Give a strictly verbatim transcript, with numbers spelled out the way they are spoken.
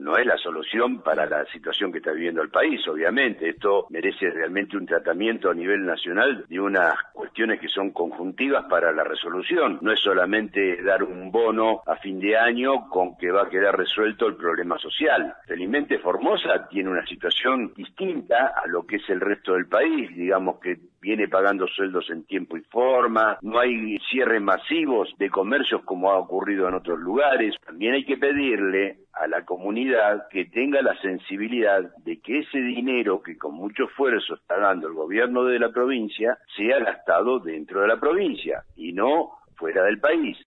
no es la solución para la situación que está viviendo el país, obviamente. Esto merece realmente un tratamiento a nivel nacional de unas cuestiones que son conjuntivas para la resolución. No es solamente dar un bono a fin de año con que va a quedar resuelto el problema social. Felizmente Formosa tiene una situación distinta a lo que es el resto del país, digamos que viene pagando sueldos en tiempo y forma, no hay cierres masivos de comercios como ha ocurrido en otros lugares. También hay que pedirle a la comunidad que tenga la sensibilidad de que ese dinero que con mucho esfuerzo está dando el gobierno de la provincia sea gastado dentro de la provincia y no fuera del país.